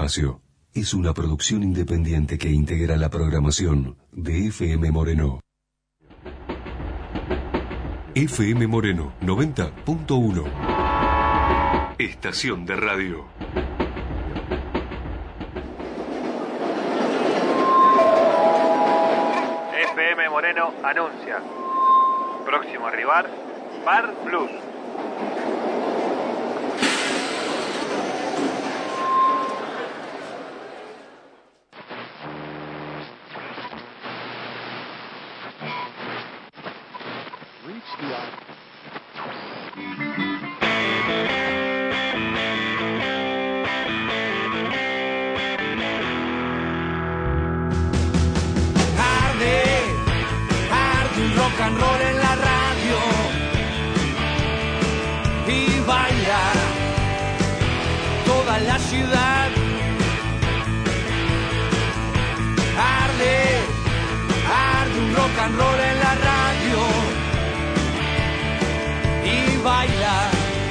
espacio es una producción independiente que integra la programación de FM Moreno. FM Moreno 90.1. Estación de radio. FM Moreno anuncia. Próximo rival, Bar Blues. Rock and roll en la radio y baila toda la ciudad. Arde un rock and roll en la radio y baila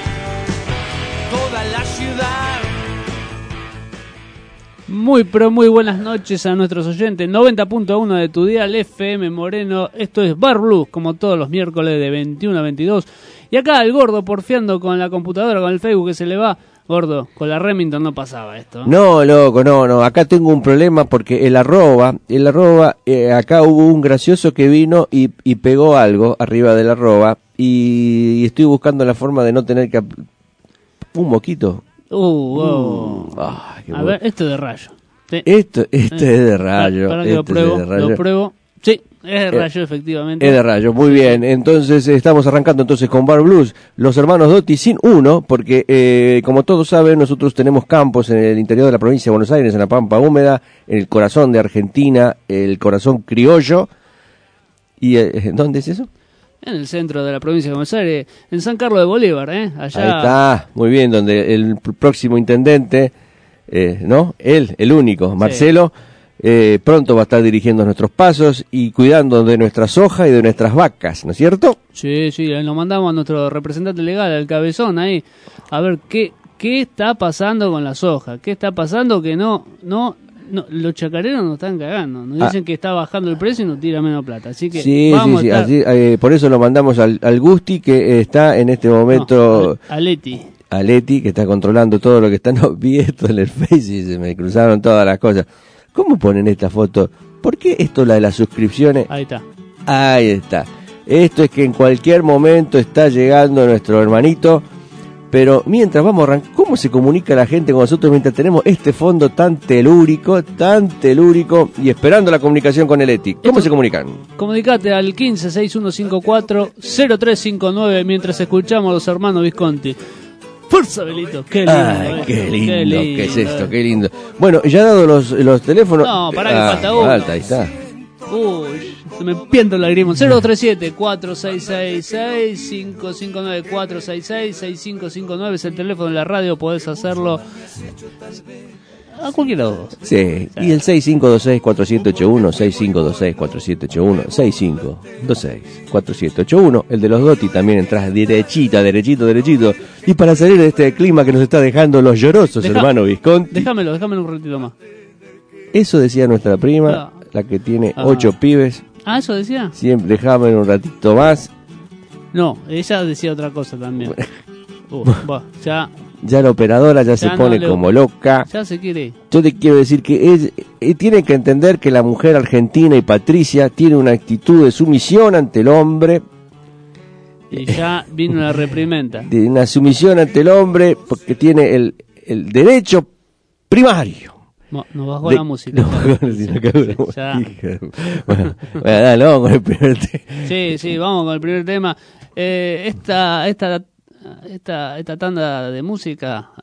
toda la ciudad. Muy pero muy buenas noches a nuestros oyentes. 90.1 de tu dial FM Moreno. Esto es Bar Blues, como todos los miércoles de 21 a 22. Y acá el gordo porfiando con la computadora, con el Facebook que se le va. Gordo, con la Remington no pasaba esto. No, loco, no. Acá tengo un problema porque el arroba, acá hubo un gracioso que vino y pegó algo arriba del arroba. Y estoy buscando la forma de no tener que... Un moquito. A ver, esto es de rayo. Sí. Esto es de rayo. Para que lo pruebo. Sí, es de rayo, efectivamente. Es de rayo, muy bien. Entonces, estamos arrancando con Bar Blues, los hermanos Dotti sin uno, porque como todos saben, nosotros tenemos campos en el interior de la provincia de Buenos Aires, en la Pampa Húmeda, en el corazón de Argentina, el corazón criollo. ¿Y dónde es eso? En el centro de la provincia de Buenos Aires, en San Carlos de Bolívar, allá. Ahí está, muy bien, donde el próximo intendente, ¿no? Él, el único, Marcelo, sí. Pronto va a estar dirigiendo nuestros pasos y cuidando de nuestra soja y de nuestras vacas, ¿no es cierto? Sí, lo mandamos a nuestro representante legal, al Cabezón, ahí, a ver qué está pasando con la soja, qué está pasando que no, los chacareros nos están cagando. Nos dicen que está bajando el precio y nos tira menos plata. Así que sí, así, por eso lo mandamos al Gusti, que está en este momento... A Leti, que está controlando todo lo que están viendo en el Face y se me cruzaron todas las cosas. ¿Cómo ponen esta foto? ¿Por qué esto la de las suscripciones? Ahí está. Esto es que en cualquier momento está llegando nuestro hermanito. Pero mientras vamos a arrancar, ¿cómo se comunica la gente con nosotros mientras tenemos este fondo tan telúrico y esperando la comunicación con el ETI? ¿Cómo se comunican? Comunicate al 1561540359 mientras escuchamos a los hermanos Visconti. ¡Fuerza, Belito! ¡Qué lindo! ¡Qué lindo! ¿Qué es esto? ¡Qué lindo! Bueno, ya dado los teléfonos... No, pará que falta uno. Falta, ahí está. Uy, se me piento el lagrimón. 0237-466-6559-466-6559 es el teléfono de la radio, podés hacerlo a cualquiera de los dos. Sí, y el 6526-4781, 6526-4781, 6526-4781, el de los Dotti también entras derechito. Y para salir de este clima que nos está dejando los llorosos hermanos Visconti... Déjamelo un ratito más. Eso decía nuestra prima... La que tiene 8 pibes. ¿Eso decía? Siempre, déjame un ratito más. No, ella decía otra cosa también. Ya la operadora ya se pone como loca. Ya se quiere. Yo te quiero decir que tienen que entender que la mujer argentina y Patricia tiene una actitud de sumisión ante el hombre. Y ya vino la reprimenda. De una sumisión ante el hombre porque tiene el derecho primario. Nos bajó la música. Bueno, dale, vamos con el primer tema. Sí, vamos con el primer tema. Esta tanda de música,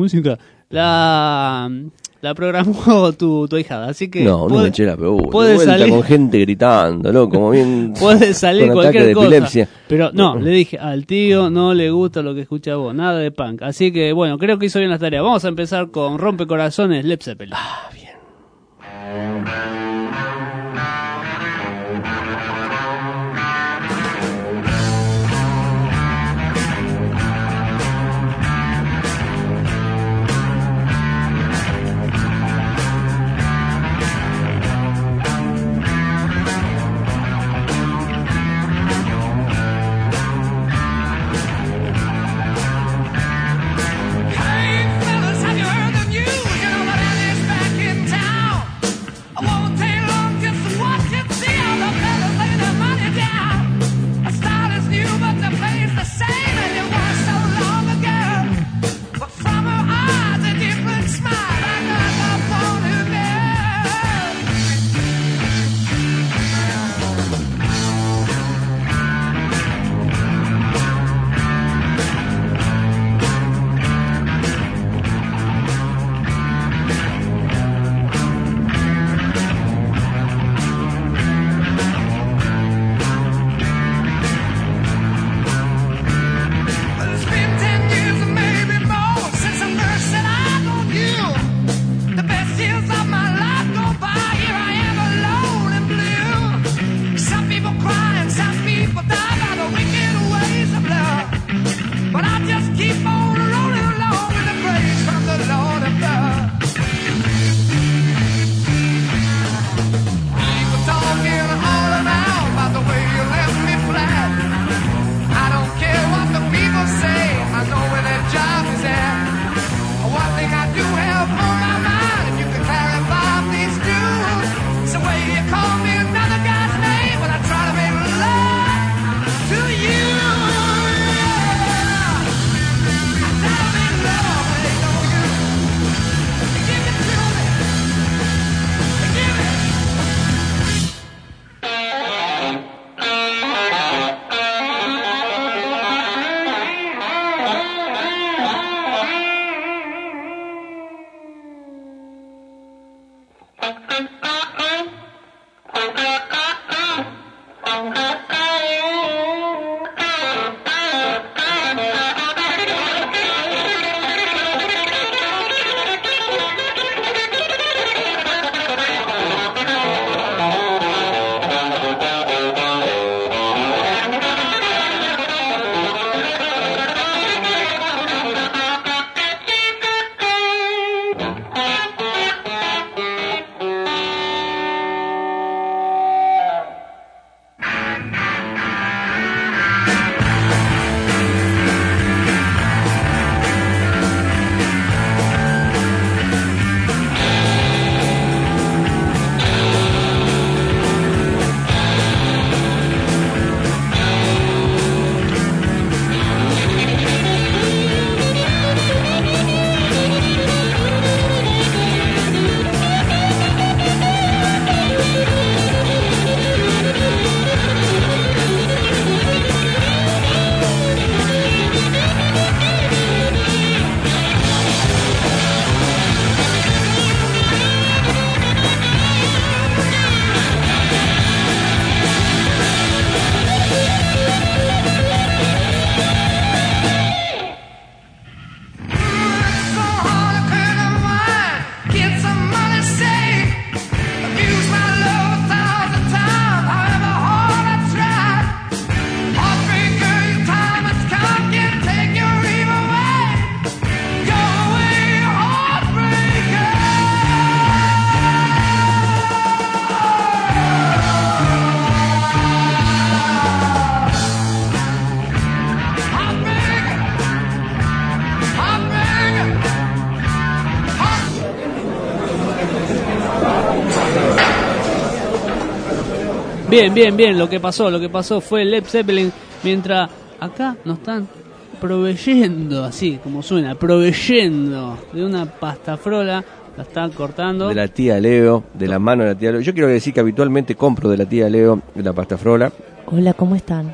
la programó tu hijada, así que... No me eché la peor. Puede salir con gente gritando, ¿no? Como bien... Puede salir con cualquier cosa. Epilepsia. Pero no, le dije, al tío no le gusta lo que escucha vos, nada de punk. Así que, bueno, creo que hizo bien las tareas. Vamos a empezar con Rompecorazones, Led Zeppelin. Bien. Bien, lo que pasó fue Led Zeppelin, mientras acá nos están proveyendo, así como suena, proveyendo de una pastafrola, la están cortando. De la tía Leo, de la mano de la tía Leo. Yo quiero decir que habitualmente compro de la tía Leo la pastafrola. Hola, ¿cómo están?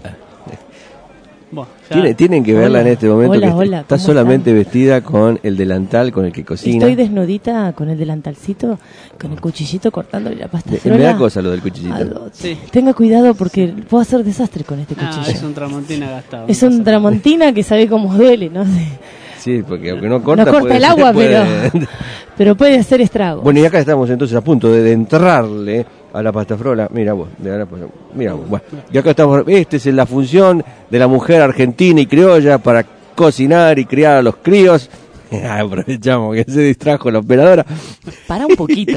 Bueno, tienen que verla en este momento. Hola, está solamente vestida con el delantal con el que cocina. Estoy desnudita con el delantalcito, con el cuchillito cortándole la pasta frola. Me da cosa lo del cuchillito. Sí. Tenga cuidado porque puedo hacer desastre con este cuchillo. Es un tramontina gastado. Es un tramontina que sabe cómo duele, ¿no? Sí, porque aunque no corta, no corta el agua, pero puede hacer estrago. Bueno, y acá estamos entonces a punto de entrarle a la pastafrola. Mira vos, bueno. Y acá estamos, esta es la función de la mujer argentina y criolla para cocinar y criar a los críos. Aprovechamos que se distrajo la operadora. Para un poquito.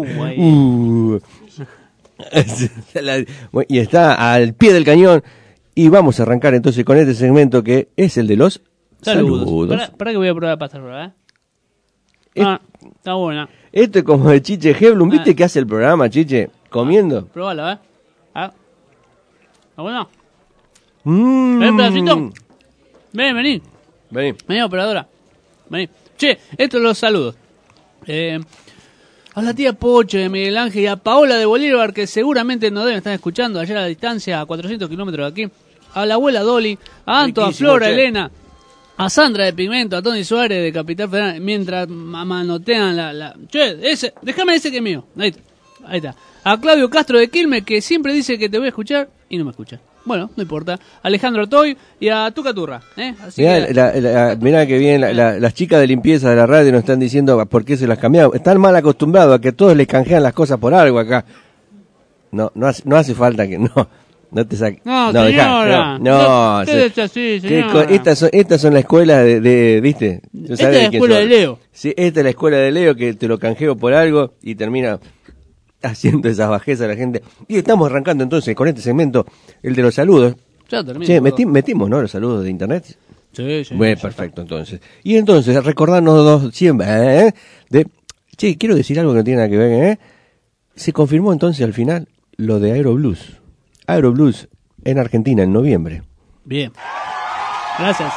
Y está al pie del cañón. Y vamos a arrancar entonces con este segmento que es el de los saludos. Para que voy a probar la pastafrola, está buena. Esto es como de Chiche Heblum. ¿Viste que hace el programa, Chiche? Comiendo. Probala, ¿Está bueno? ¿Ven, pedacito? Vení. Vení, operadora. Vení. Che, estos son los saludos. A la tía Poche de Miguel Ángel y a Paola de Bolívar, que seguramente nos deben estar escuchando allá a la distancia, a 400 kilómetros de aquí. A la abuela Dolly, a Anto, a Flora, a Elena, a Sandra de Pigmento, a Tony Suárez de Capital Federal, mientras manotean la... Che, déjame ese que es mío. Ahí está. A Claudio Castro de Quilmes, que siempre dice que te voy a escuchar y no me escucha. Bueno, no importa. Alejandro Toy y a Tuca Turra. Mirá que bien, las chicas de limpieza de la radio nos están diciendo por qué se las cambiaron. Están mal acostumbrados a que todos les canjean las cosas por algo acá. No hace falta que... No te saques. No, señora. No, así, señora. Estas son las escuelas de ¿viste? Esta es la escuela de Leo. Sí, esta es la escuela de Leo, que te lo canjeo por algo y termina haciendo esas bajezas a la gente. Y estamos arrancando entonces con este segmento, el de los saludos. Ya termino. Che, metimos, ¿no? Los saludos de internet. Sí. Bueno, perfecto, entonces. Y entonces, recordarnos siempre, Che, quiero decir algo que no tiene nada que ver, Se confirmó entonces al final lo de Aeroblues. Aeroblues en Argentina en noviembre. Bien. Gracias.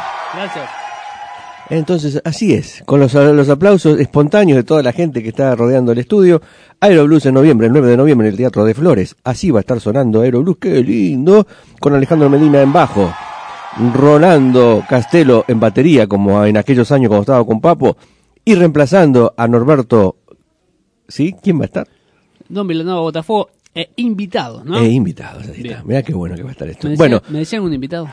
Entonces, así es, con los aplausos espontáneos de toda la gente que está rodeando el estudio. Aeroblues en noviembre, el 9 de noviembre en el Teatro de Flores. Así va a estar sonando Aeroblues, qué lindo, con Alejandro Medina en bajo, Rolando Castelo en batería, como en aquellos años cuando estaba con Papo, y reemplazando a Norberto ¿Sí? ¿Quién va a estar? Don Vilanova Botafogo, invitados, ¿no? Invitados, ahí Bien. está. Mirá qué bueno que va a estar esto. Me decían un invitado.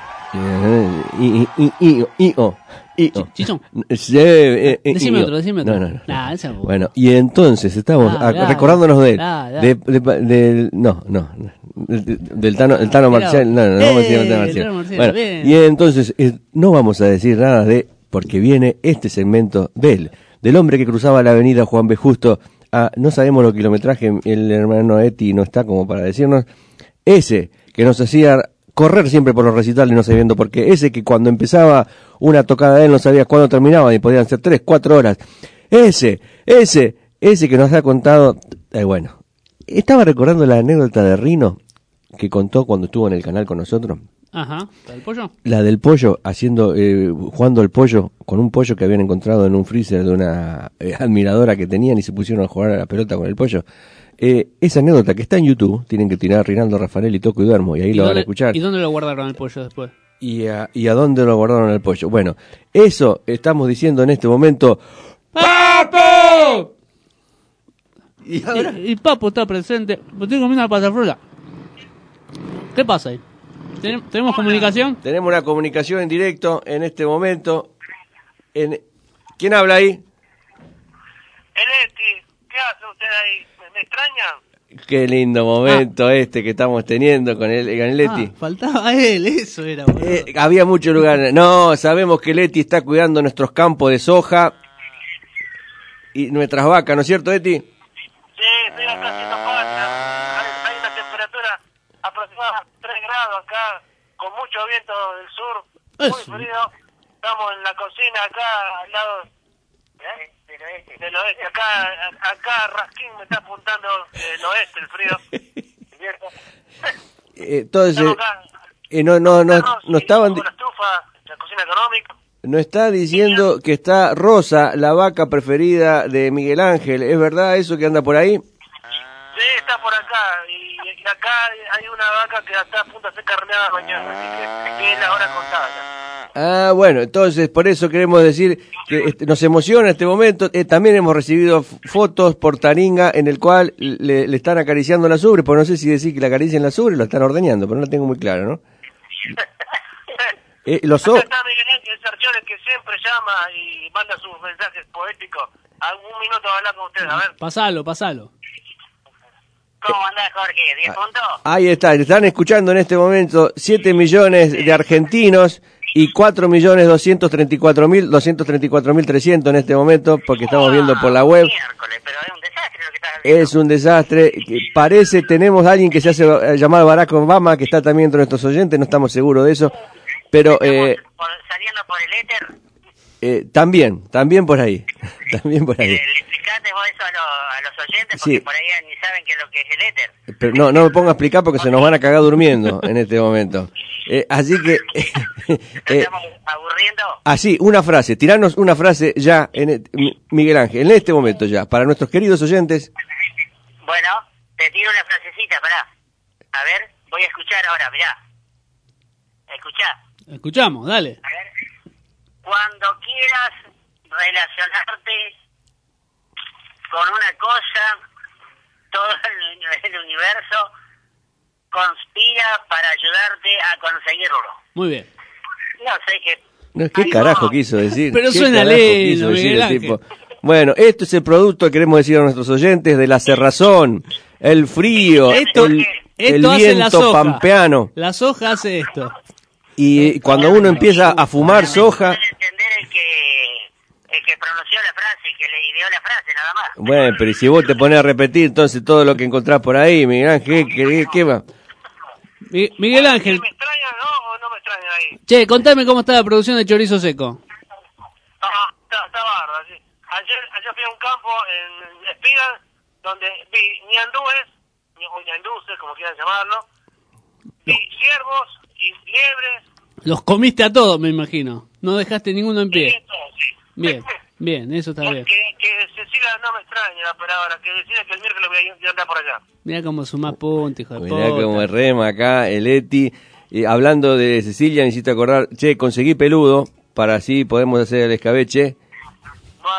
Chichón. Decime otro. No. Nah, ese es bueno. Bueno, y entonces estamos recordándonos de él. Del Tano Marcial. No vamos a decir el Tano Marcial. Bueno, bien. y entonces no vamos a decir nada porque viene este segmento de él, del hombre que cruzaba la avenida Juan B. Justo no sabemos los kilometrajes, el hermano Eti no está como para decirnos, ese que nos hacía correr siempre por los recitales no sabiendo por qué, ese que cuando empezaba una tocada de él no sabía cuándo terminaba y podían ser 3, 4 horas, ese que nos ha contado, bueno, estaba recordando la anécdota de Rino que contó cuando estuvo en el canal con nosotros. Ajá, ¿la del pollo? La del pollo, jugando el pollo, con un pollo que habían encontrado en un freezer de una admiradora que tenían y se pusieron a jugar a la pelota con el pollo. Esa anécdota que está en YouTube, tienen que tirar Rinaldo Raffarelli, Toco y Duermo, y ahí lo van a escuchar. ¿Y dónde lo guardaron el pollo después? ¿Y a dónde lo guardaron el pollo? Bueno, eso estamos diciendo en este momento. ¡Papo! Y Papo está presente. Me estoy comiendo la patafrola. ¿Qué pasa ahí? ¿Tenemos comunicación? Tenemos una comunicación en directo en este momento. ¿Quién habla ahí? El Eti, ¿qué hace usted ahí? ¿Me extraña? Qué lindo momento que estamos teniendo con el Eti. Faltaba él, eso era, boludo. Había mucho lugar. No, sabemos que el Eti está cuidando nuestros campos de soja y nuestras vacas, ¿no es cierto, Eti? Sí, estoy acá haciendo falta. Hay una temperatura aproximada 3 grados acá, con mucho viento del sur, muy frío. Estamos en la cocina acá al lado del oeste. Acá Rasquín me está apuntando el oeste, el frío. Entonces, no estaban... Con la estufa, la cocina económica. No está diciendo que está Rosa, la vaca preferida de Miguel Ángel. ¿Es verdad eso que anda por ahí? Sí, está por acá. Y acá hay una vaca que está a punto de ser carneada mañana. Así que es la hora contada ya. Bueno, entonces por eso queremos decir que nos emociona este momento. También hemos recibido fotos por Taringa en el cual le están acariciando las ubres, porque no sé si decir que le acarician las ubres o lo están ordeñando, pero no lo tengo muy claro, ¿no? Acá está Miguel Ángel Sarchiones, que siempre llama y manda sus mensajes poéticos. Un minuto a hablar con ustedes, a ver. Pasalo. ¿Cómo andás, Jorge? ¿10 puntos? Ahí está, están escuchando en este momento 7 millones de argentinos y 4.234.300 en este momento, porque estamos viendo por la web. Miércoles, pero es un desastre lo que estás haciendo. Es un desastre. Parece, tenemos a alguien que se hace llamar Barack Obama, que está también entre nuestros oyentes, no estamos seguros de eso. Pero saliendo por el éter. También por ahí. También por ahí. ¿Le explicaste vos eso a los oyentes? Porque Sí. por ahí ni saben qué es lo que es el éter. Pero no me ponga a explicar porque se nos van a cagar durmiendo en este momento. Así que... ¿Nos estamos aburriendo? Así, una frase. Tiranos una frase ya, Miguel Ángel, en este momento ya, para nuestros queridos oyentes. Bueno, te tiro una frasecita, pará. A ver, voy a escuchar ahora, mirá. Escuchá. Escuchamos, dale. A ver. Cuando quieras relacionarte con una cosa, todo el universo conspira para ayudarte a conseguirlo. Muy bien. No sé qué... No, ¿qué carajo quiso decir? Pero ¿Qué suena carajo lindo, quiso decir Miguel el Ángel. tipo? Bueno, esto es el producto, queremos decir a nuestros oyentes, de la cerrazón, el frío, Esto el hace la viento soja. pampeano. La soja hace esto. Y cuando uno empieza a fumar soja... Puede entender el que pronunció la frase, el que le ideó la frase, nada más. Bueno, pero si vos te pones a repetir entonces todo lo que encontrás por ahí, Miguel Ángel, ¿qué va? Miguel Ángel, ¿Me extraña, no? ¿O no me extraña ahí? che, contame cómo está la producción de chorizo seco. Está bárbaro, sí. Ayer fui a un campo en Espiga donde vi ñandúes, o ñanduces, como quieran llamarlo, vi ciervos y liebres. Los comiste a todos, me imagino. No dejaste ninguno en y pie. todo, sí. Bien, eso está bien. Que Cecilia no me extraña la palabra, que decía que el miércoles voy a andar por allá. Mirá cómo sumás puntos, hijo de Mirá puta. como rema acá, el Eti. Hablando de Cecilia, necesito acordar, che, conseguí peludo, para así podemos hacer el escabeche. Bueno,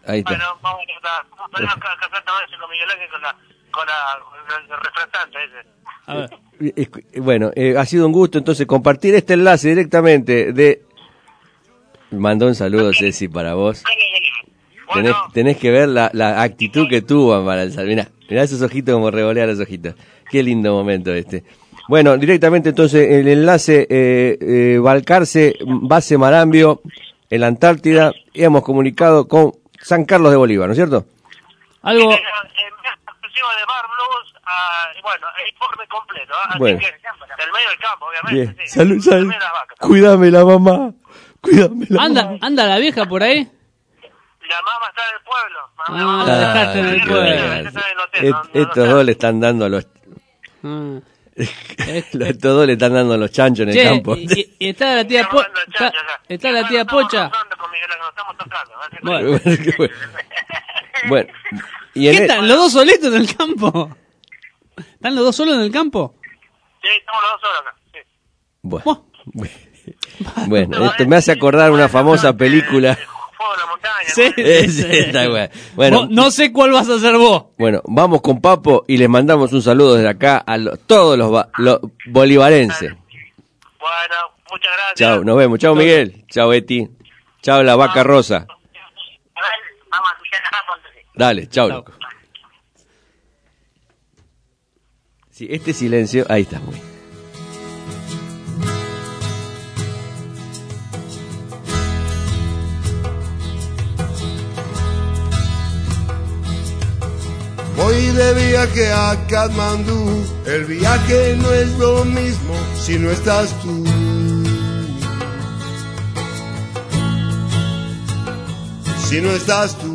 Ahí está. Bueno, vamos a tratar. Tenemos que hacer también con Miguel Ángel con el refrescante ese. A ver. Bueno, ha sido un gusto entonces compartir este enlace directamente de... Mandó un saludo, Ceci, para vos. Bueno, Tenés que ver la actitud que tuvo para el saludo. Mirá esos ojitos como revolea los ojitos. Qué lindo momento este. Bueno, directamente entonces el enlace Balcarce, base Marambio, en la Antártida, y hemos comunicado con San Carlos de Bolívar, ¿no es cierto? Algo... exclusivo de Bar Blues, bueno, el informe completo, así Bueno. que del medio del campo, obviamente. Bien, Sí. salud. Primera vaca. Cuídame la mamá. Cuídame la mamá. ¿Anda la vieja por ahí? La mamá está en el pueblo. Ah, la dejaste en el Sí, pueblo. sí, está en el hotel, no Estos está. dos le están dando a los... Ah. Estos dos le están dando a los chanchos en el Che, campo. y está la tía Estamos Pocha. hablando de chancho acá. Está la Igual tía estamos Pocha. rozando con Miguel, nos estamos tocando. Así que- Bueno. Bueno, bueno, y en ¿Qué el- están los dos solitos en el campo? ¿Están los dos solos en el campo? Sí, estamos los dos solos acá. Sí. Bueno, bueno, esto me hace acordar una famosa película. Fuego de la montaña. Sí. ¿no? Está bueno. Bueno, No sé cuál vas a hacer vos. bueno, vamos con Papo y les mandamos un saludo desde acá a todos los bolivarenses. Bueno, muchas gracias. Chao, nos vemos. Chao, Miguel. Chao, Betty. Chao, la vaca rosa. A ver, vamos a escuchar acá cuando sí. Dale, chao, Chao. loco. Sí, este silencio, ahí está, muy bien. Voy de viaje a Katmandú, el viaje no es lo mismo si no estás tú. Si no estás tú.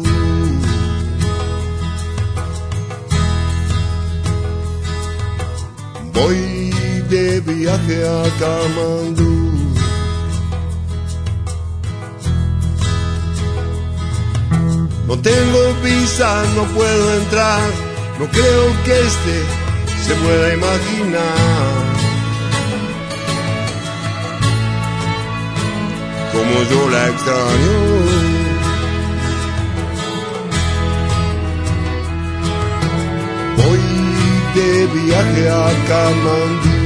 Voy de viaje a Katmandú. No tengo visa, no puedo entrar, no creo que se pueda imaginar. Como yo la extraño. Voy de viaje a Katmandú.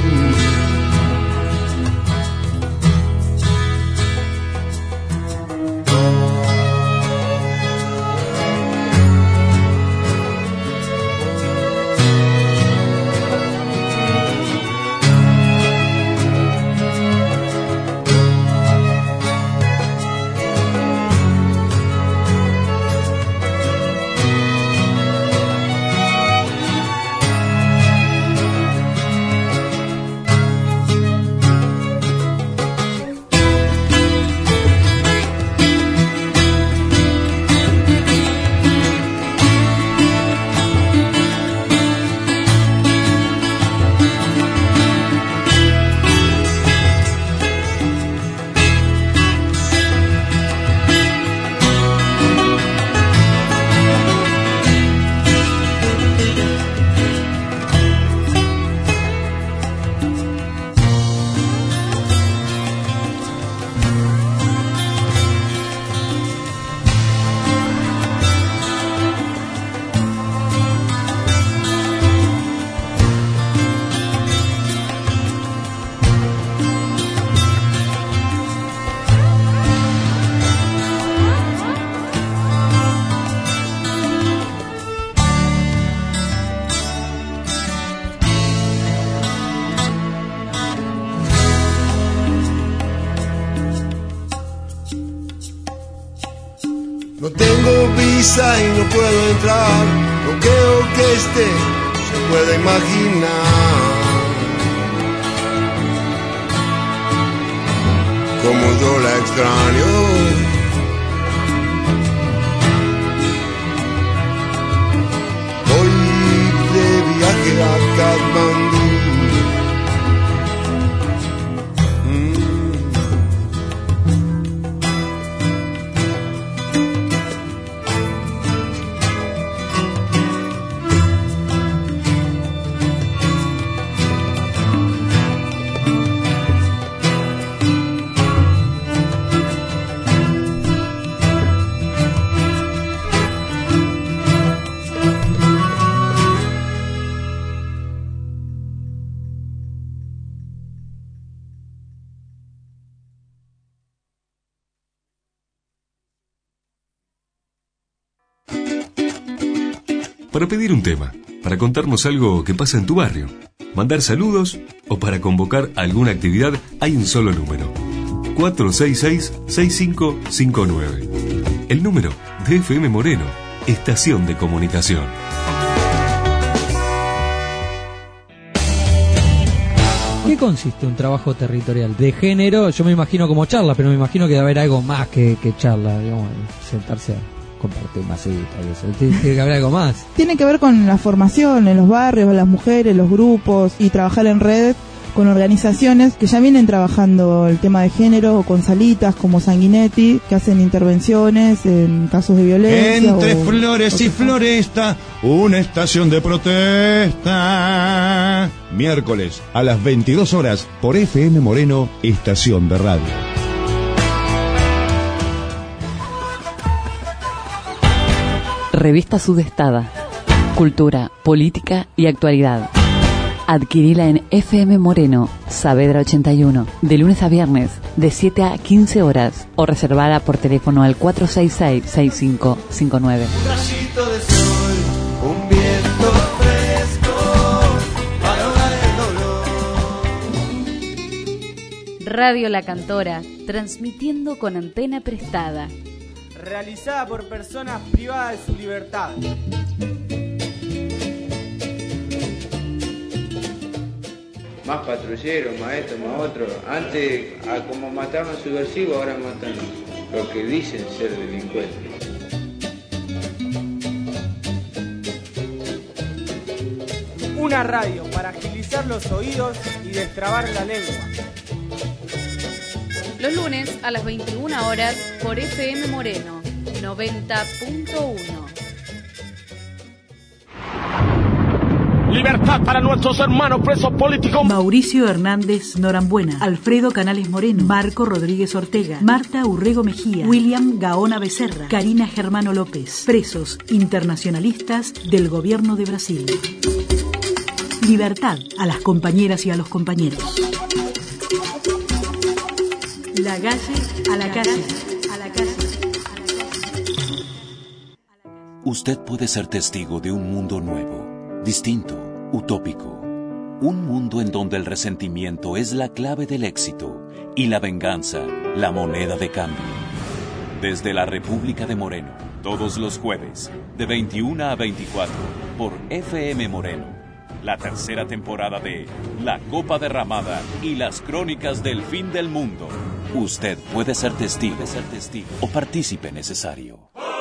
No tengo visa y no puedo entrar, no creo que se pueda imaginar. Como yo la extraño. Voy de viaje a Katmandú. para pedir un tema, para contarnos algo que pasa en tu barrio, mandar saludos o para convocar alguna actividad, hay un solo número: 466-6559. El número de FM Moreno, estación de comunicación. ¿Qué consiste un trabajo territorial? De género, yo me imagino como charla, pero me imagino que debe haber algo más que charla, digamos, sentarse a compartir una cita y eso. Tiene que haber algo más. Tiene que ver con la formación en los barrios, las mujeres, los grupos, y trabajar en red con organizaciones que ya vienen trabajando el tema de género, o con salitas como Sanguinetti, que hacen intervenciones en casos de violencia. Entre flores y floresta, una estación de protesta. Miércoles a las 22 horas por FM Moreno, estación de radio. Revista Sudestada. Cultura, política y actualidad. Adquirila en FM Moreno, Saavedra 81, de lunes a viernes, de 7 a 15 horas, o reservada por teléfono al 466-6559. Un rayito de sol, un viento fresco, para ahogar el dolor. Radio La Cantora, transmitiendo con antena prestada. Realizada por personas privadas de su libertad. Más patrulleros, maestros, más otros. Antes, como mataban subversivos, ahora matan lo que dicen ser delincuentes. Una radio para agilizar los oídos y destrabar la lengua. Los lunes a las 21 horas por FM Moreno, 90.1. Libertad para nuestros hermanos presos políticos. Mauricio Hernández Norambuena, Alfredo Canales Moreno, Marco Rodríguez Ortega, Marta Urrego Mejía, William Gaona Becerra, Karina Germano López, presos internacionalistas del gobierno de Brasil. Libertad a las compañeras y a los compañeros. La calle a la calle, a la calle. Usted puede ser testigo de un mundo nuevo, distinto, utópico. Un mundo en donde el resentimiento es la clave del éxito y la venganza, la moneda de cambio. Desde la República de Moreno, todos los jueves, de 21 a 24, por FM Moreno. La tercera temporada de La Copa Derramada y las Crónicas del Fin del Mundo. Usted puede ser testigo o partícipe necesario.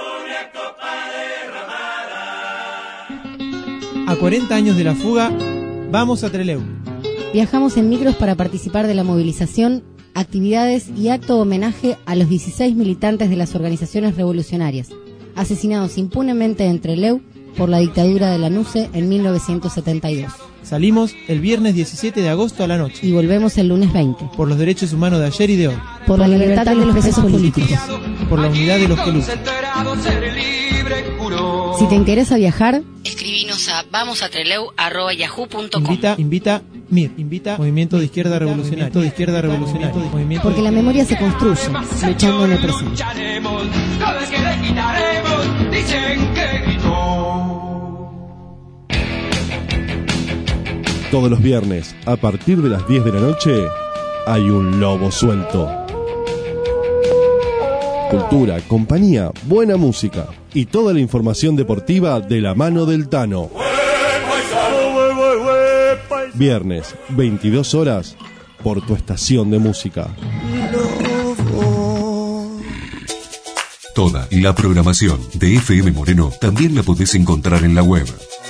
A 40 años de la fuga, vamos a Trelew. Viajamos en micros para participar de la movilización, actividades y acto de homenaje a los 16 militantes de las organizaciones revolucionarias, asesinados impunemente en Trelew por la dictadura de Lanusse en 1972. Salimos el viernes 17 de agosto a la noche. Y volvemos el lunes 20. Por los derechos humanos de ayer y de hoy. Por la libertad de los presos políticos. Por la unidad de los que luchan. Si te interesa viajar, escribinos a vamosatreleu@yahoo.com. Invita MIR, Movimiento de Izquierda Revolucionaria. Porque la memoria se construye luchando en el presente. Todos los viernes, a partir de las 10 de la noche, hay un lobo suelto. Cultura, compañía, buena música y toda la información deportiva de la mano del Tano. Viernes, 22 horas, por tu estación de música. Toda la programación de FM Moreno también la podés encontrar en la web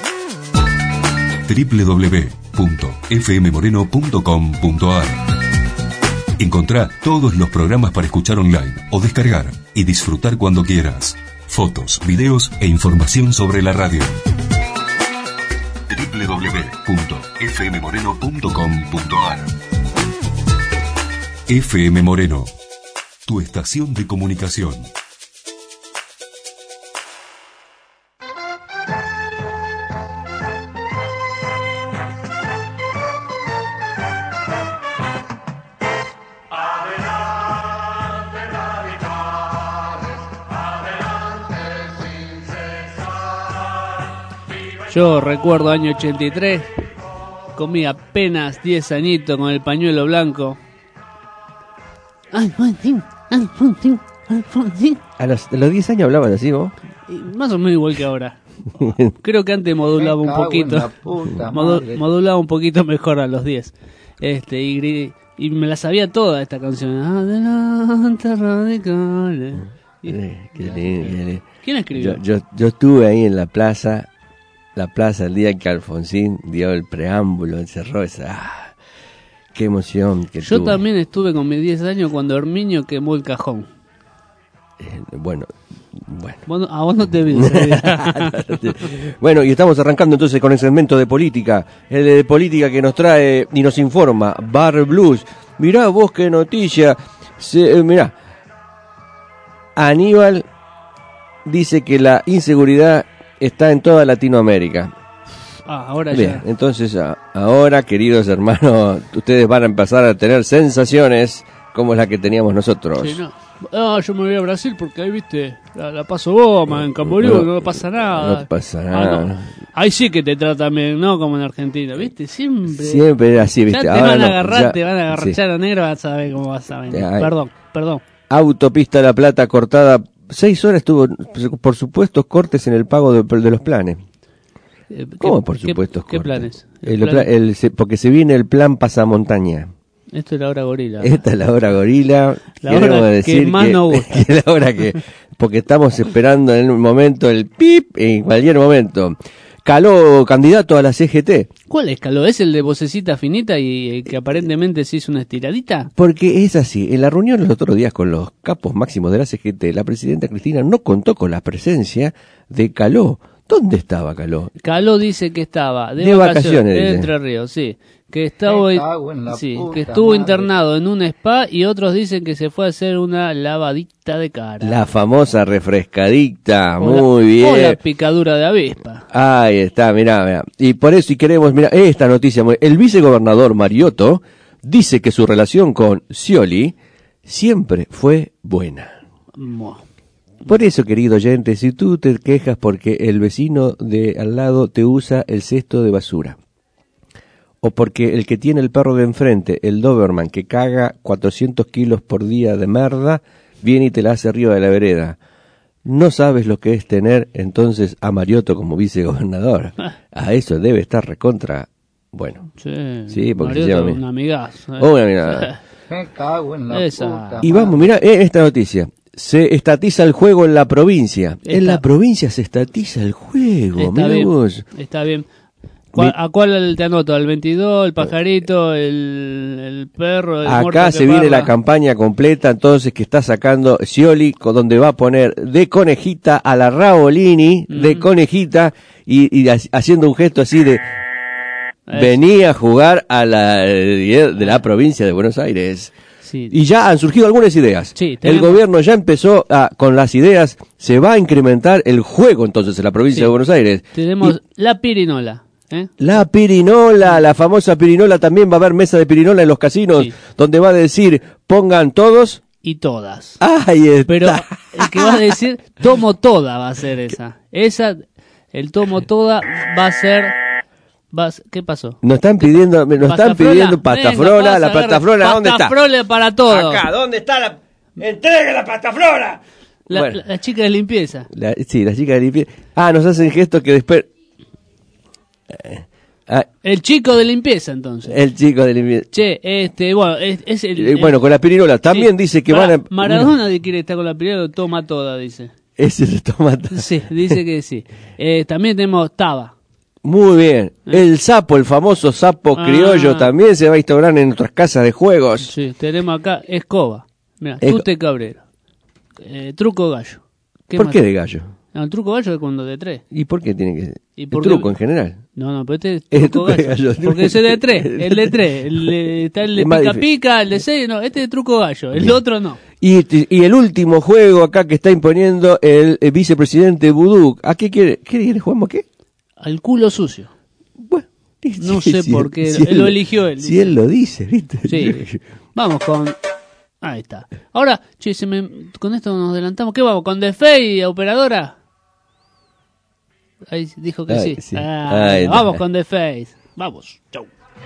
www.fmmoreno.com.ar. Encontrá todos los programas para escuchar online o descargar y disfrutar cuando quieras. Fotos, videos e información sobre la radio. www.fmmoreno.com.ar. FM Moreno, tu estación de comunicación. Yo recuerdo año 83, comí apenas 10 añitos con el pañuelo blanco. A los 10 años hablaban así, vos. Y más o menos igual que ahora. Creo que antes modulaba un poquito. Modulaba un poquito mejor a los 10. Y me la sabía toda esta canción. Adelante, radicales. ¿Quién escribió? Yo estuve ahí en la plaza el día que Alfonsín dio el preámbulo, cerró esa... qué emoción que Yo tuve. también estuve con mis 10 años cuando Herminio quemó el cajón. Bueno. A vos no te vi. Bueno, y estamos arrancando entonces con el segmento de política. El de política que nos trae y nos informa Bar Blues. Mirá vos qué noticia. Mirá. Aníbal dice que la inseguridad está en toda Latinoamérica. Ahora Bien, ya. entonces ahora, queridos hermanos, ustedes van a empezar a tener sensaciones como la que teníamos nosotros. Sí, yo me voy a Brasil porque ahí, viste, la paso bomba, en Camboriú no pasa nada. No pasa nada. No. Ahí sí que te tratan bien, no como en Argentina, viste, siempre era así, viste. Ya te ahora van a no, agarrar, ya, te van a agarrar sí. charo negro, vas a ver cómo vas a venir. Perdón. Autopista La Plata cortada, 6 horas tuvo, por supuesto, cortes en el pago de los planes. ¿Cómo por supuesto? ¿Qué planes? Porque se viene el plan pasamontaña. Esto es la hora gorila. Esta es la hora gorila. La hora decir que más nos gusta. Que la hora porque estamos esperando en un momento el pip, en cualquier momento. Caló, candidato a la CGT. ¿Cuál es Caló? ¿Es el de vocecita finita y que aparentemente se hizo una estiradita? Porque es así. En la reunión los otros días con los capos máximos de la CGT, la presidenta Cristina no contó con la presencia de Caló. ¿Dónde estaba Caló? Caló dice que estaba de vacaciones de Entre Ríos, sí. Que estaba que estuvo internado en un spa y otros dicen que se fue a hacer una lavadita de cara. La famosa refrescadita, muy bien. O la picadura de avispa. Ahí está, mirá. Y por eso, si queremos, mirá, esta noticia. El vicegobernador Mariotto dice que su relación con Scioli siempre fue buena. Por eso, querido oyente, si tú te quejas porque el vecino de al lado te usa el cesto de basura, o porque el que tiene el perro de enfrente, el Doberman, que caga 400 kilos por día de merda, viene y te la hace arriba de la vereda, no sabes lo que es tener entonces a Mariotto como vicegobernador. A eso debe estar recontra bueno. Sí, porque Mariotto se llama un amigazo. Una amigazo. Me cago en la puta. Y vamos, mira esta noticia. Se estatiza el juego en la provincia. En la provincia se estatiza el juego. Está bien, está bien. ¿A cuál te anoto? ¿Al 22, el pajarito, el perro? Acá se viene la campaña completa, entonces, que está sacando Scioli, donde va a poner de conejita a la Rabolini, de conejita, y haciendo un gesto así de... Venía a jugar a de la provincia de Buenos Aires. Sí. Y ya han surgido algunas ideas. Sí, el gobierno ya empezó con las ideas. Se va a incrementar el juego entonces en la provincia de Buenos Aires. Tenemos la pirinola. La pirinola, la famosa pirinola. También va a haber mesa de pirinola en los casinos, donde va a decir pongan todos y todas. Ahí está. Pero el que va a decir tomo toda va a ser esa. El tomo toda va a ser... ¿Qué pasó? Nos están pidiendo pastafrola. La pastafrola, ¿dónde está? Pastafrola para todos. Acá, ¿dónde está la? ¡Entregue la pastafrola! La chica de limpieza. Sí, la chica de limpieza. Nos hacen gestos que después... el chico de limpieza, entonces. El chico de limpieza. Che, bueno, es el... bueno, con la pirinola. También dice que van a... Maradona quiere estar con la pirinola, toma toda, dice. Ese se toma toda. Sí, dice que sí. También tenemos Taba. Muy bien. El sapo, el famoso sapo criollo, también se va a instaurar en nuestras casas de juegos. Sí, tenemos acá Escoba. Mira, Tute Cabrero. Truco gallo. ¿Por qué de gallo? No, el truco gallo es cuando de 3. ¿Y por qué tiene que ser? ¿El truco en general? No, pero este es truco gallo. Porque ese de 3, el de 3. Está el de pica pica, el de 6, no, este es truco gallo, el otro no. Y el último juego acá que está imponiendo el vicepresidente Vudú. ¿A qué quiere jugar? ¿Qué? Al culo sucio. Bueno, no sé por qué, él lo eligió él. Si él lo dice, ¿viste? Sí. Vamos con... Ahí está. Ahora, che, con esto nos adelantamos. ¿Qué vamos? ¿Con Defey, operadora? Ahí dijo que sí. Sí. Vamos con The Face. Vamos. Chau.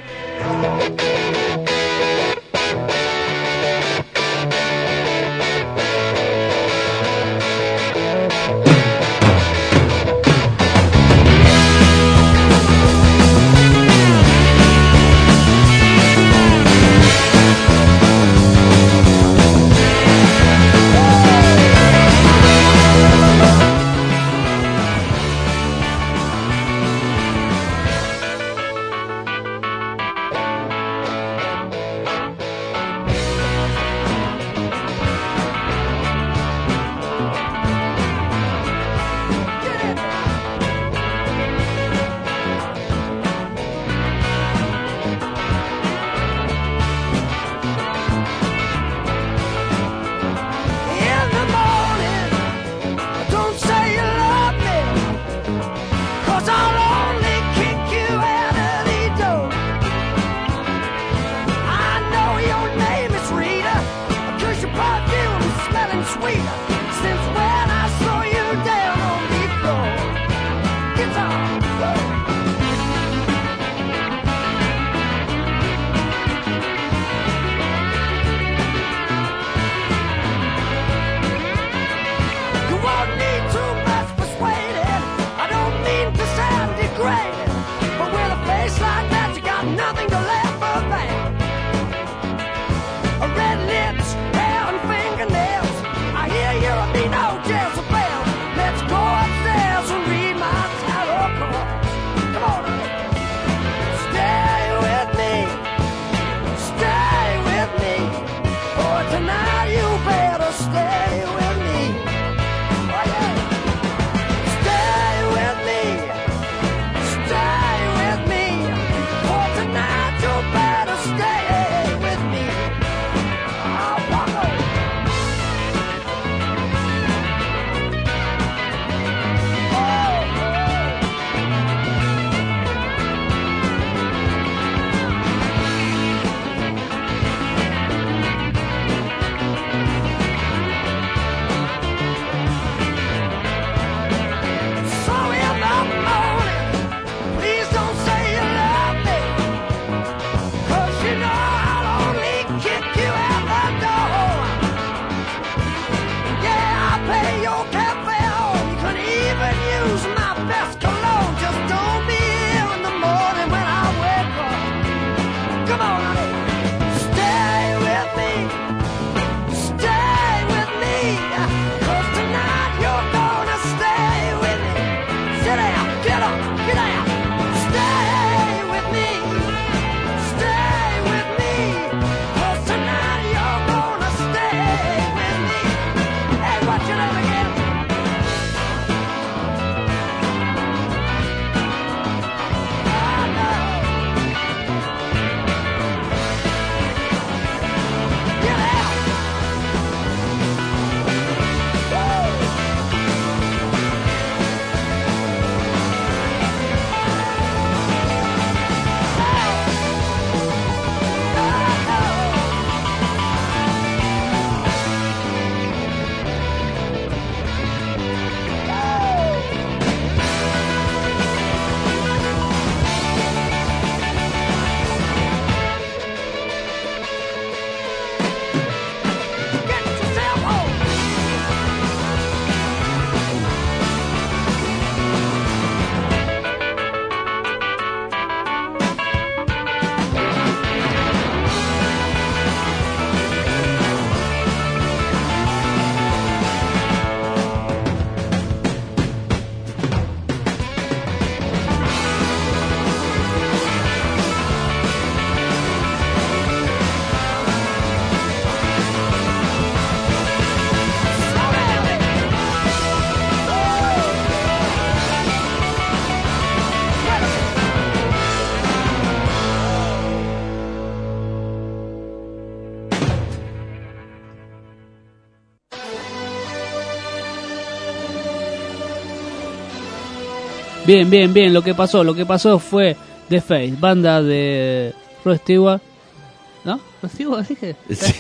Bien, lo que pasó fue The Face, banda de Rod Stewart, ¿no? ¿Rod Stewart dije?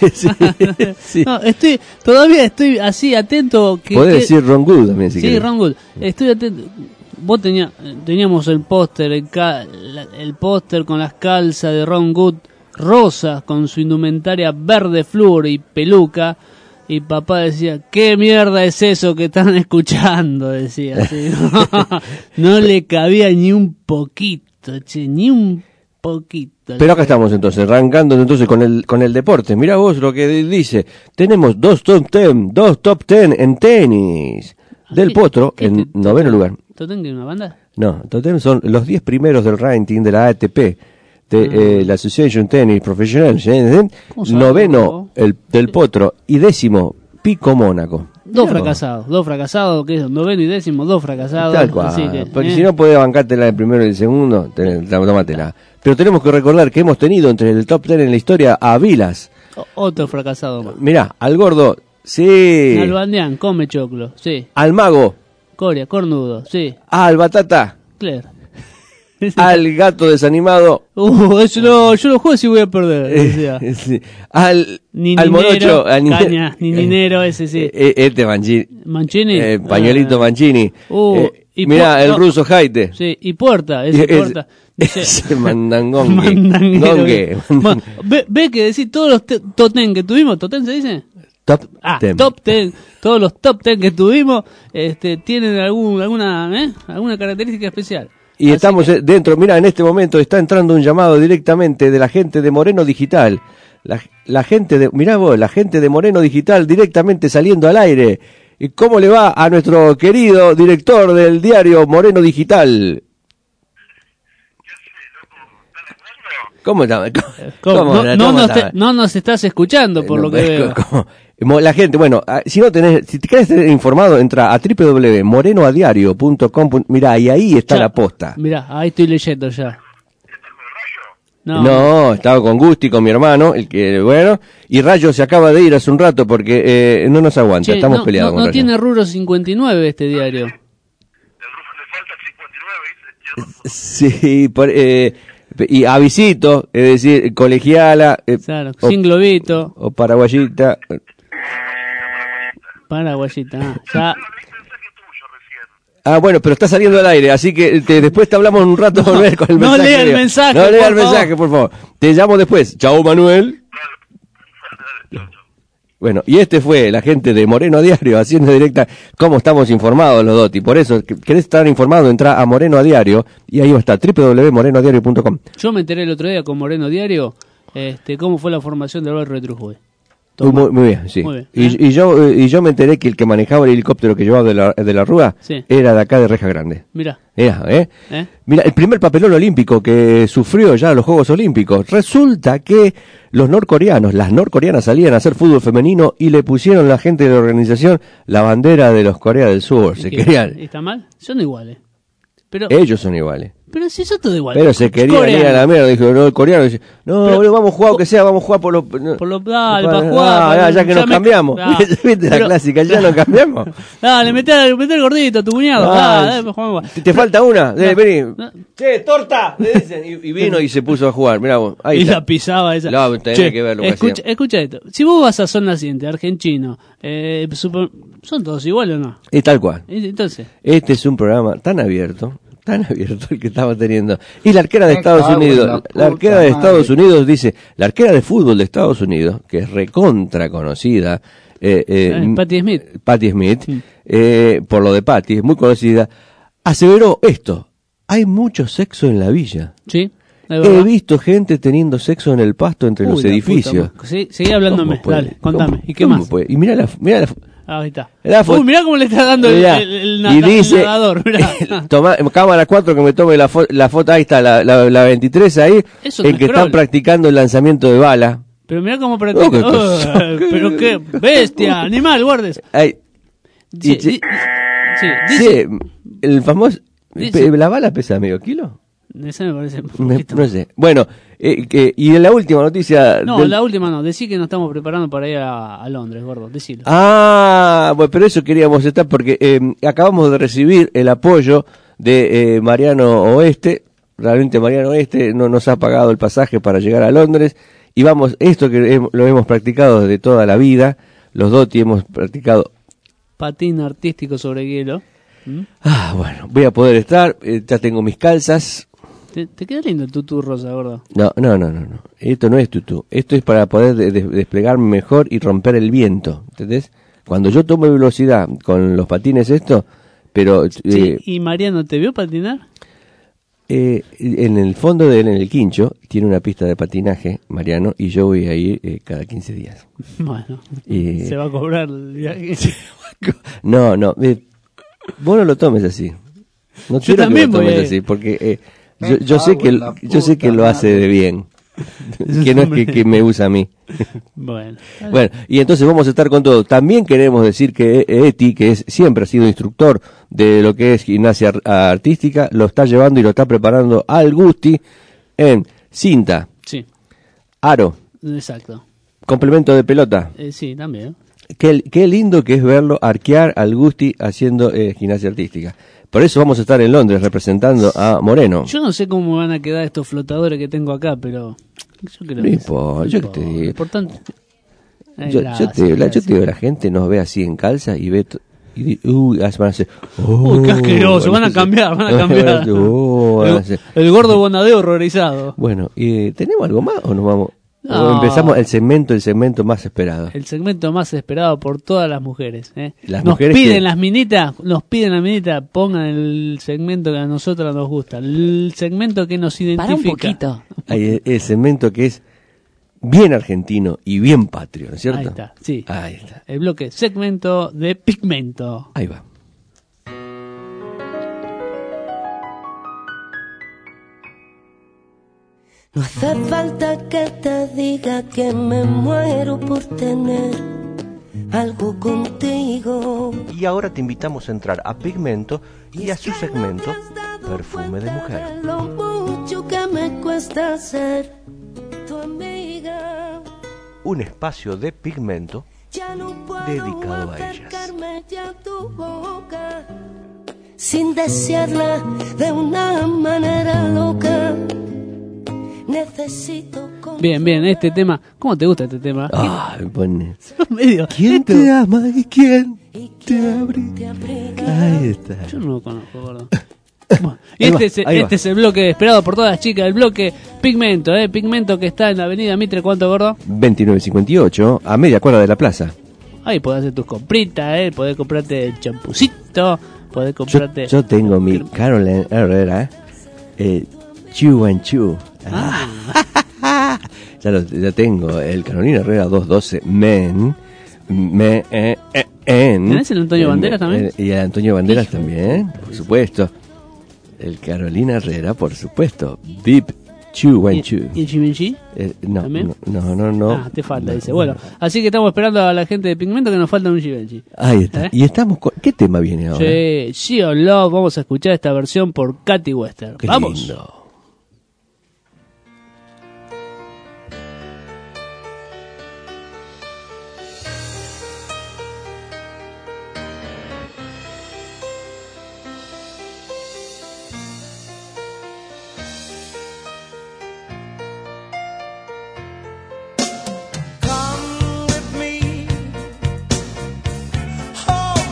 Sí. No, todavía estoy así atento. Podés decir Ron Wood también si Sí, querés. Ron Wood. Estoy atento. vos teníamos el póster, el póster con las calzas de Ron Good rosas, con su indumentaria verde flúor y peluca, y papá decía, ¿qué mierda es eso que están escuchando? Decía así, no le cabía ni un poquito, che, ni un poquito. Pero acá estamos entonces, arrancando entonces con el deporte. Mirá vos lo que dice, tenemos dos top ten en tenis. Del Potro, en noveno lugar. ¿Totem tiene una banda? No, Totem son los 10 primeros del ranking de la ATP, de la Association Tennis Professional. Noveno, el Del Potro, y décimo, Pico Mónaco. Dos fracasados, que es noveno y décimo, dos fracasados. Tal cual, así que, porque si no podés bancártela del primero y del segundo, tómatela. Pero tenemos que recordar que hemos tenido entre el top 10 en la historia a Vilas. Otro fracasado más. Mirá, al gordo, sí. Albandián, come choclo, sí. Al mago. Coria, cornudo, sí. Al batata. Claro. Al gato desanimado. Eso no, yo lo juego si voy a perder. Sí. Al Nininero, morocho. Al Caña, Nininero, ese sí. Este Mancini. Mancini. Pañuelito Mancini. Mirá, el ruso Jaite. Sí, y Puerta, ese Puerta. Ese mandangongue. Bueno, ve que decir todos los top ten que tuvimos, ¿totem se dice? Top 10. Top 10. Todos los top 10 que tuvimos tienen alguna característica especial. Y así estamos dentro, mira, en este momento está entrando un llamado directamente de la gente de Moreno Digital. La gente de, mirá vos, la gente de Moreno Digital directamente saliendo al aire. ¿Y cómo le va a nuestro querido director del diario Moreno Digital? ¿Cómo está? No nos estás escuchando, por lo que veo. La gente, bueno, si te querés tener informado, entra a www.morenoadiario.com. Mirá, y ahí está la posta. Mirá, ahí estoy leyendo ya. No, estaba con Gusti, con mi hermano, y Rayo se acaba de ir hace un rato porque no nos aguanta, estamos peleados con Rayo. No tiene rubro 59 este diario. Sí, y avisito, es decir, colegiala, claro, sin globito, o paraguayita. Ya. Bueno, pero está saliendo al aire, así que después te hablamos un rato volver con el mensaje. No lea el mensaje. No lea el mensaje, por favor. Te llamo después. Chao, Manuel. Bueno, y este fue la gente de Moreno Diario haciendo directa cómo estamos informados los Doti. Por eso, querés estar informado, entra a Moreno a Diario y ahí va a estar, www.morenoadiario.com. Yo me enteré el otro día con Moreno Diario cómo fue la formación del barrio de Trujillo. Muy bien, sí. Muy bien, y yo me enteré que el que manejaba el helicóptero que llevaba de la Rúa era de acá de Reja Grande. Mirá. Mira, el primer papelón olímpico que sufrió ya los Juegos Olímpicos. Resulta que las norcoreanas salían a hacer fútbol femenino y le pusieron a la gente de la organización la bandera de los Corea del Sur. ¿Está mal? Son iguales. Pero ellos son iguales. Pero si eso todo igual. Pero se querían ir a la mierda, dijo, no, el coreano dice, vamos a jugar, aunque sea, vamos a jugar para jugar. Ya que nos cambiamos. ¿Viste la clásica? Ya nos cambiamos. Dale, meté el gordito, tu cuñado. Te falta una, vení. Che, torta, le dicen. Y vino y se puso a jugar, mirá vos. Ahí está. La pisaba esa. Tenés que ver lo que hacía. Escucha esto. Si vos vas a Sol Naciente, argentino, ¿son todos iguales o no? Y tal cual. Entonces. Este es un programa tan abierto el que estamos teniendo. Y la arquera de Estados Unidos, dice, la arquera de fútbol de Estados Unidos, que es recontra conocida, Patti Smith, por lo de Patti, es muy conocida, aseveró esto: hay mucho sexo en la villa. Sí. He visto gente teniendo sexo en el pasto entre los edificios. Sí, seguí hablándome, dale, contame. ¿Y qué más? Y mira la ahí está. Mirá cómo le está dando el nadador. Toma, cámara 4 que me tome la foto. Ahí está, la 23 ahí. En que están practicando el lanzamiento de bala. Pero mirá cómo practican. Pero qué bestia, animal, guardes. Sí, el famoso. ¿La bala pesa medio kilo? Esa me parece un poquito. No sé. Bueno, y en la última noticia... la última no. Decí que nos estamos preparando para ir a Londres, gordo. Decilo. Bueno, pero eso queríamos estar porque acabamos de recibir el apoyo de Mariano Oeste. Realmente Mariano Oeste no nos ha pagado el pasaje para llegar a Londres. Y vamos, esto que lo hemos practicado desde toda la vida. Los Doti hemos practicado... Patín artístico sobre hielo. Bueno, voy a poder estar, ya tengo mis calzas. Te queda lindo el tutú rosa, gordo. No. Esto no es tutú. Esto es para poder desplegarme mejor y romper el viento. ¿Entendés? Cuando yo tomo velocidad con los patines pero... Sí, ¿y Mariano te vio patinar? En el fondo en el quincho, tiene una pista de patinaje, Mariano, y yo voy a ir cada 15 días. Bueno, se va a cobrar el viaje. No, vos no lo tomes así. No yo también que lo tomes así, porque yo sé que lo hace de bien. Que no es que me usa a mí. Bueno, y entonces vamos a estar con todo. También queremos decir que Eti, que siempre ha sido instructor de lo que es gimnasia artística, lo está llevando y lo está preparando al Gusti en cinta, sí, aro, exacto, complemento de pelota. Sí, también. Qué lindo que es verlo arquear al Gusti haciendo gimnasia artística. Por eso vamos a estar en Londres representando a Moreno. Yo no sé cómo van a quedar estos flotadores que tengo acá, pero yo creo yo que te digo. Importante. Yo te digo, la gente nos ve así en calza y ve van a hacer, qué asqueroso, van a cambiar. El gordo Bonadeo horrorizado. Bueno, ¿tenemos algo más o nos vamos? No. O empezamos el segmento más esperado. El segmento más esperado por todas las mujeres. Nos piden las minitas, pongan el segmento que a nosotros nos gusta, el segmento que nos identifica. Para un poquito. El segmento que es bien argentino y bien patrio, ¿no es cierto? Ahí está, sí. Ahí está. El bloque segmento de Pigmento. Ahí va. No hace falta que te diga que me muero por tener algo contigo. Y ahora te invitamos a entrar a Pigmento y a su segmento Perfume de Mujer. Lo mucho que me cuesta ser tu amiga. Un espacio de Pigmento dedicado a ellas. Ya tu boca, sin desearla de una manera loca. Necesito. Bien, este tema. ¿Cómo te gusta este tema? Me pone. ¿Quién te ama y quién te abriga? Ahí está. Yo no lo conozco, gordo. Bueno, este es el bloque esperado por todas las chicas, el bloque Pigmento, Pigmento que está en la avenida Mitre, ¿cuánto, gordo? 2958, a media cuadra de la plaza. Ahí podés hacer tus compritas, podés comprarte el champucito, podés comprarte... Yo tengo mi Carolina Herrera, Chew and Chew. Ya tengo el Carolina Herrera 212 Men. ¿Tenés el Antonio Banderas también? Y el Antonio Banderas también, por supuesto. El Carolina Herrera, por supuesto. Bip Chew and Chew. ¿Y el Givenchy? No. Te falta, dice. Bueno, así que estamos esperando a la gente de Pigmento que nos falta un Givenchy. Ahí está. Y estamos con... ¿Qué tema viene ahora? Sí, o Love. Vamos a escuchar esta versión por Katy Western. Qué ¡Vamos! Lindo.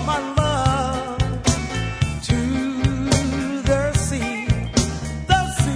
The sea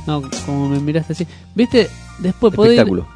No, como me miraste así. ¿Viste? Después podés ir... Espectáculo.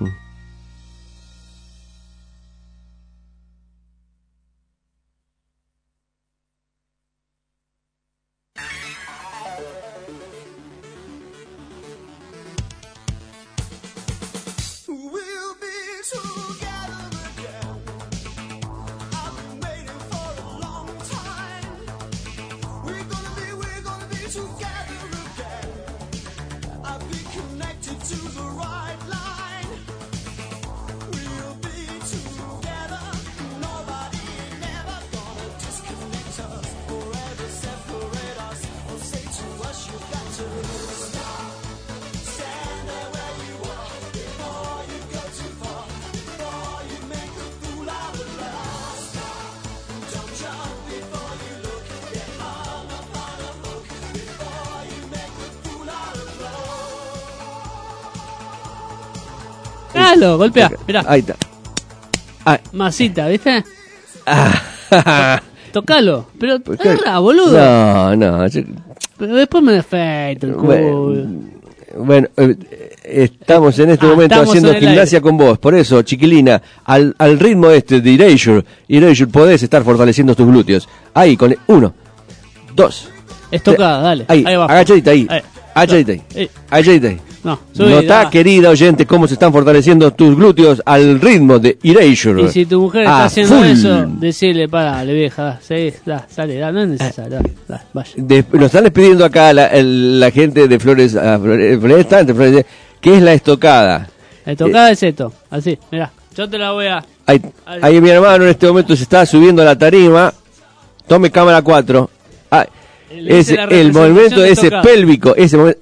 Tocalo, golpea, mirá. Ahí está. Masita, ¿viste? Tocalo, pero agarra, boludo. No. Pero después me defecto el culo. Bueno, estamos en este momento haciendo gimnasia con vos. Por eso, chiquilina, al ritmo de Erasure, podés estar fortaleciendo tus glúteos. Ahí, con 1, 2. Estocada, dale. Ahí abajo. Agachadita ahí. Agachadita ahí. No, notá, querida oyente, cómo se están fortaleciendo tus glúteos al ritmo de Erasure. Y si tu mujer está haciendo eso, decirle, parale, vieja, sale, no es necesario, vaya. Nos están despidiendo acá la gente de Flores, ¿qué es la estocada? La estocada es esto, así, mirá, yo te la voy a... Ahí mi hermano en este momento se está subiendo a la tarima, tome cámara 4, el movimiento ese pélvico, ese movimiento,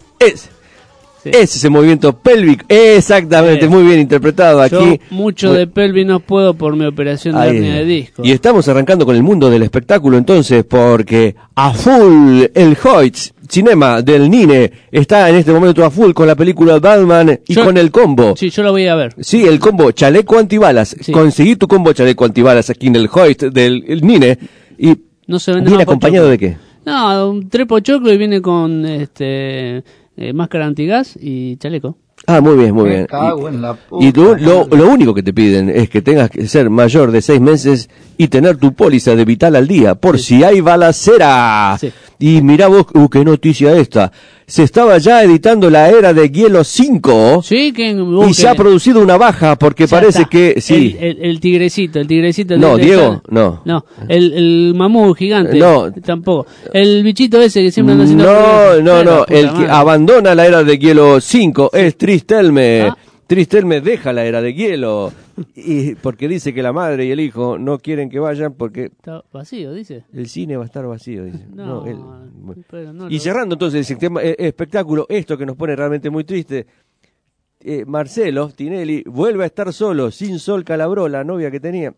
ese movimiento pélvico, exactamente, muy bien interpretado aquí. Yo mucho de pelvis no puedo por mi operación de hernia de disco. Y estamos arrancando con el mundo del espectáculo entonces, porque a full el Hoyts Cinema del Nine está en este momento a full con la película Batman y con el combo. Sí, yo lo voy a ver. Sí, el combo chaleco antibalas. Sí. Conseguí tu combo chaleco antibalas aquí en el Hoyts del Nine y no se vende. ¿Viene acompañado de qué? No, un trepo choclo y viene con máscara antigas y chaleco. Ah, muy bien, muy bien. Y lo único que te piden es que tengas que ser mayor de 6 meses y tener tu póliza de Vital al día, por si hay balacera. Sí. Y mirá vos, qué noticia esta. Se estaba ya editando la Era de Hielo 5. Sí, y se ha producido una baja porque ya parece está. Que sí. El tigrecito. No, Diego, no. No, el mamú gigante. No. Tampoco. El bichito ese que siempre anda haciendo. No. El que abandona la Era de Hielo 5 es Tristelme. Tristelme deja la Era de Hielo. Y porque dice que la madre y el hijo no quieren que vayan porque está vacío, dice. El cine va a estar vacío, dice. No, y cerrando entonces el tema, espectáculo, esto que nos pone realmente muy triste. Marcelo Tinelli vuelve a estar solo, sin Sol Calabró, la novia que tenía.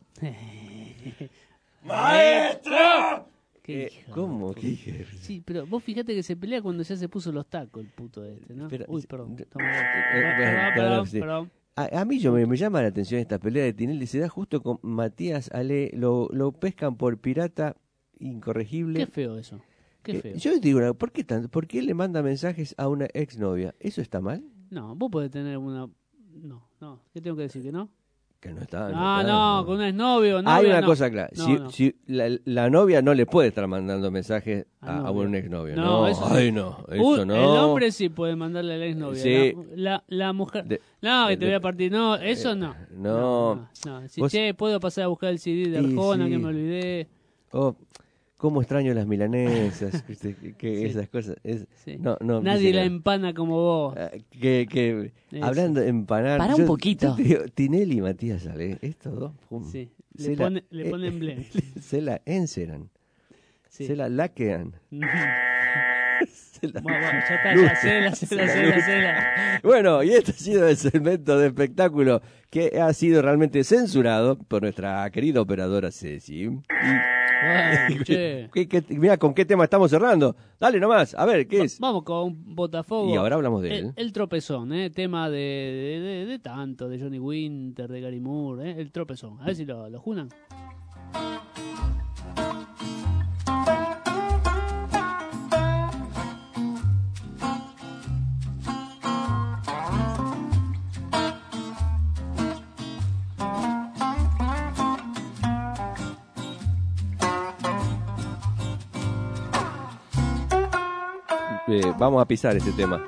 ¡Maestra! ¿Cómo? Sí, pero vos fíjate que se pelea cuando ya se puso los tacos el puto este, ¿no? Uy, perdón. Perdón. A mí me llama la atención esta pelea de Tinelli, se da justo con Matías Ale, lo pescan por pirata incorregible. Qué feo eso, qué feo. Yo digo, ¿por qué tanto? ¿Por qué le manda mensajes a una exnovia? ¿Eso está mal? No, vos podés tener una... No, ¿qué tengo que decir, que no? Que no está. No, con un exnovio. Hay una cosa clara. Si la novia no le puede estar mandando mensajes a un exnovio. No, eso no. El hombre sí puede mandarle a la exnovia. Sí. La mujer. Que te voy a partir. No, eso no. No. Si puedo pasar a buscar el CD de Arjona, que me olvidé. Cómo extraño las milanesas, esas cosas. Nadie la empana como vos. Hablando de empanar. Para un poquito. Tinelli y Matías Ale, estos dos. Le ponen blend. Se la enceran. Sí. Se la laquean. Cela. Bueno, y este ha sido el segmento de espectáculo que ha sido realmente censurado por nuestra querida operadora Ceci. Mira, ¿con qué tema estamos cerrando? Dale nomás, a ver, ¿qué es? Vamos con Botafogo. Y ahora hablamos de él. El tropezón, tema de tanto, de Johnny Winter, de Gary Moore, el tropezón. A ver si lo junan. vamos a pisar este tema.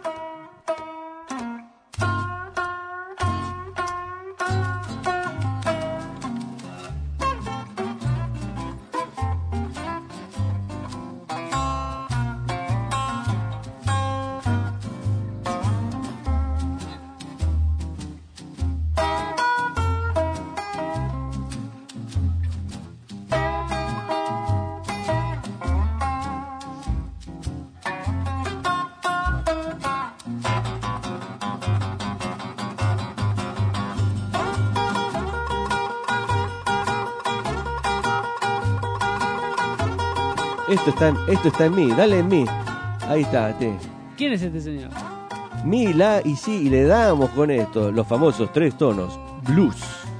Esto está en mí, dale en mí. Ahí está, ¿Quién es este señor? Mi, la y si, y le damos con esto, los famosos 3 tonos, blues.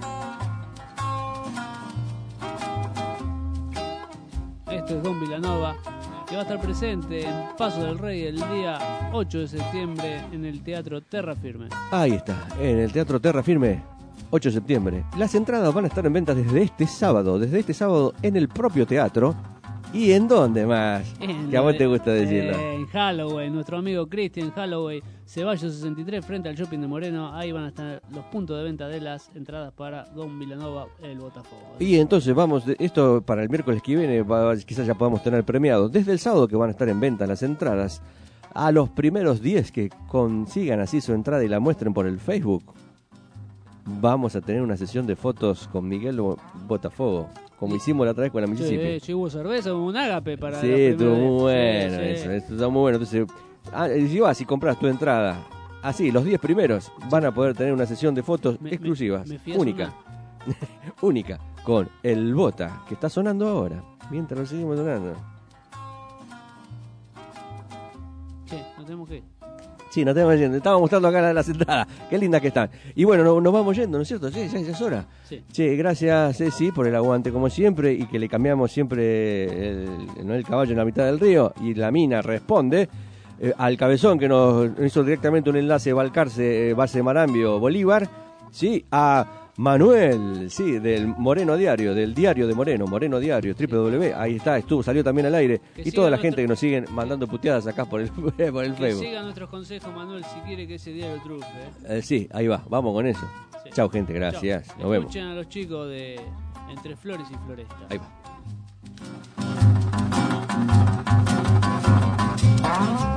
Esto es Don Villanova, que va a estar presente en Paso del Rey el día 8 de septiembre en el Teatro Terra Firme. Ahí está, en el Teatro Terra Firme, 8 de septiembre. Las entradas van a estar en venta desde este sábado en el propio teatro. ¿Y en dónde más? Que a vos te gusta decirlo. En Holloway, nuestro amigo Christian Holloway, Ceballos 63, frente al Shopping de Moreno. Ahí van a estar los puntos de venta de las entradas para Don Villanova, el Botafogo. Y entonces vamos, esto para el miércoles que viene, quizás ya podamos tener premiados. Desde el sábado que van a estar en venta las entradas, a los primeros 10 que consigan así su entrada y la muestren por el Facebook, vamos a tener una sesión de fotos con Miguel Botafogo. Como hicimos la otra vez con la Mississippi. Sí, hubo cerveza, hubo un ágape para... Sí, estuvo muy bueno eso, estuvo muy bueno. Entonces, si vas y compras tu entrada, así, los 10 primeros van a poder tener una sesión de fotos exclusivas, única, única, con el Bota, que está sonando ahora, mientras lo seguimos sonando. Sí, nos tenemos que ir. Sí, nos tenemos yendo. Estaba mostrando acá las entradas. Qué lindas que están. Y bueno, nos vamos yendo, ¿no es cierto? Sí, ya es hora. Sí. Che, gracias, Ceci, por el aguante como siempre y que le cambiamos siempre el caballo en la mitad del río y la mina responde. Al cabezón que nos hizo directamente un enlace Balcarce, base Marambio, Bolívar. Sí, a Manuel, sí, del Moreno Diario, del Diario de Moreno, Moreno Diario, www, ahí está, salió también al aire. Y toda la gente que nos siguen mandando puteadas acá por el Facebook. Que siga nuestros consejos, Manuel, si quiere que ese diario triunfe. Sí, ahí va, vamos con eso. Sí. Chao, gente, gracias. Chau. Nos vemos. Escuchen a los chicos de Entre Flores y Floresta. Ahí va.